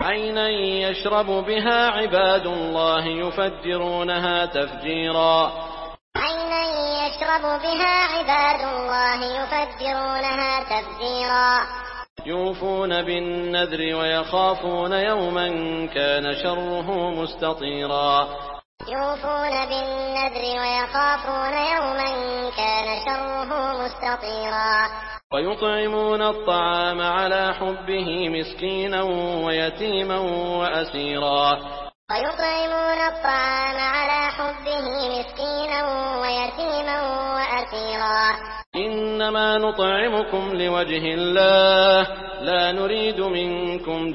عينا يشرب بها عباد الله يفجرونها تفجيرا عينا يشرب بها عباد الله يفجرونها تفجيرا يوفون بالنذر ويخافون يوما كان شره مستطيرا يوفون بالنذر ويخافون يوما كان شره مستطيرا ويطعمون الطعام على حبه مسكينا ويتيما وأسيرا ويطعمون الطعام على حبه مسكينا ويتيما وأسيرا إنما نطعمكم لوجه الله لا نريد منكم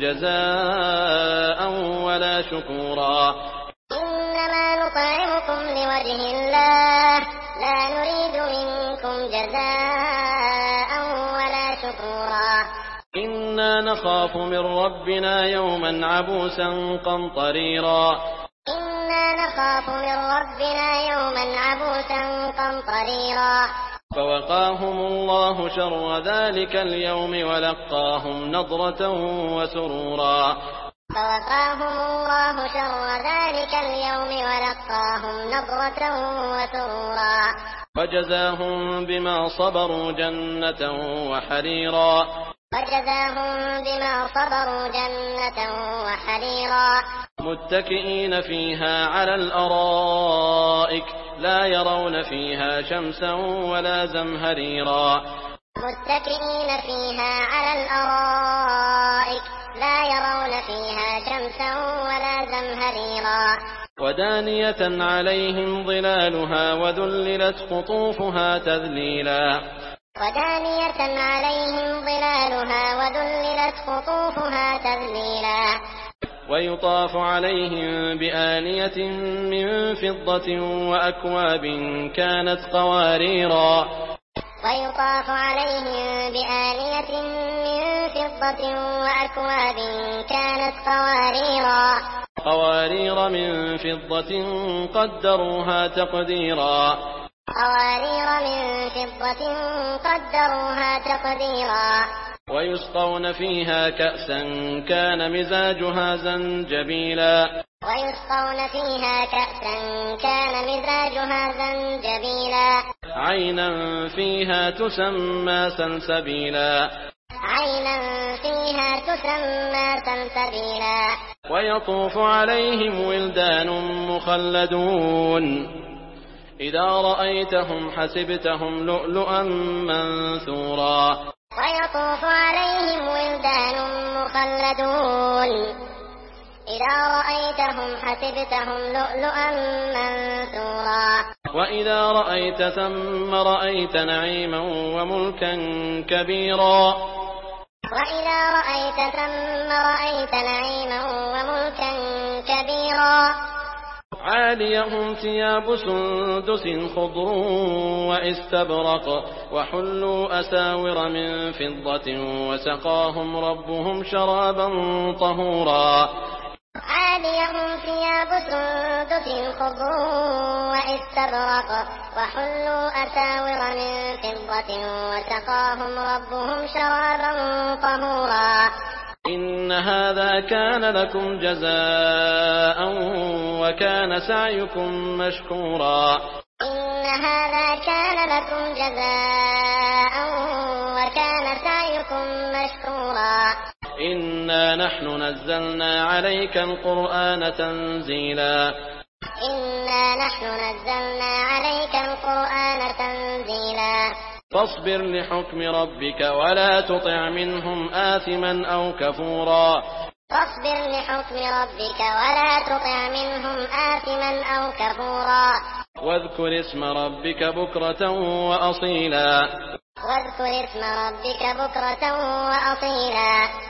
جزاء ولا شكورا إنما نطعمكم لوجه الله لا نريد منكم جزاء ولا شكورا إنا نخاف من ربنا يوما عبوسا قمطريرا إنا نخاف من ربنا يوما عبوسا قمطريرا فوقاهم الله شر ذلك اليوم ولقاهم نضرة وسرورا فوقاهم الله شر ذلك اليوم ولقاهم نضرة وسرورا وجزاهم بما صبروا جنة وحريرا وجزاهم بما صبروا جنة وحريرا متكئين فيها على الأرائك لا يرون فيها شمسا ولا زمهريرا متكئين فيها على الأرائك لا يرون فيها شمسا ولا زمهريرا ودانية عليهم ظلالها وذللت قطوفها تذليلا ودانية عليهم ظلالها وذللت قطوفها تذليلا ويطاف عليهم بآنية من فضة وأكواب كانت قواريرا ويطاف عليهم بآنية من فضة وأكواب كانت قوارير من فضة قدروها تقديرا قوارير من فضة قدروها تقديرا ويسقون فيها كأسا كان مزاجها زنجبيلا ويسقون فيها كأسا كان مزاجها زنجبيلا عينا فيها تسمى سلسبيلا عينا فيها تسمى سلسبيلا ويطوف عليهم ولدان مخلدون إذا رأيتهم حسبتهم لؤلؤا منثورا ويطوف عليهم ولدان مخلدون إذا رأيتهم حسبتهم لؤلؤا منثورا وإذا رأيت ثم رأيت نعيما وملكا كبيرا وإذا رأيت ثم رأيت نعيما وملكا كبيرا عاليهم ثياب سندس خضر واستبرق وحلوا أساور من فضة وسقاهم ربهم شرابا طهورا عاليهم ثياب سندس خضر واستبرق وحلوا أساور من فضة وسقاهم ربهم شرابا طهورا إن هذا كان لكم جزاء وكان سعيكم مشكورا إن هذا كان لكم جزاء وكان سعيكم مشكورا إنا نحن نزلنا عليك القرآن تنزيلا إنا نحن نزلنا عليك القرآن تنزيلا فاصبر لحكم ربك ولا تطع منهم آثما أو كفورا فاصبر لحكم ربك ولا تطع منهم آثما أو كفورا واذكر اسم ربك بكرة وأصيلا واذكر اسم ربك بكرة وأصيلا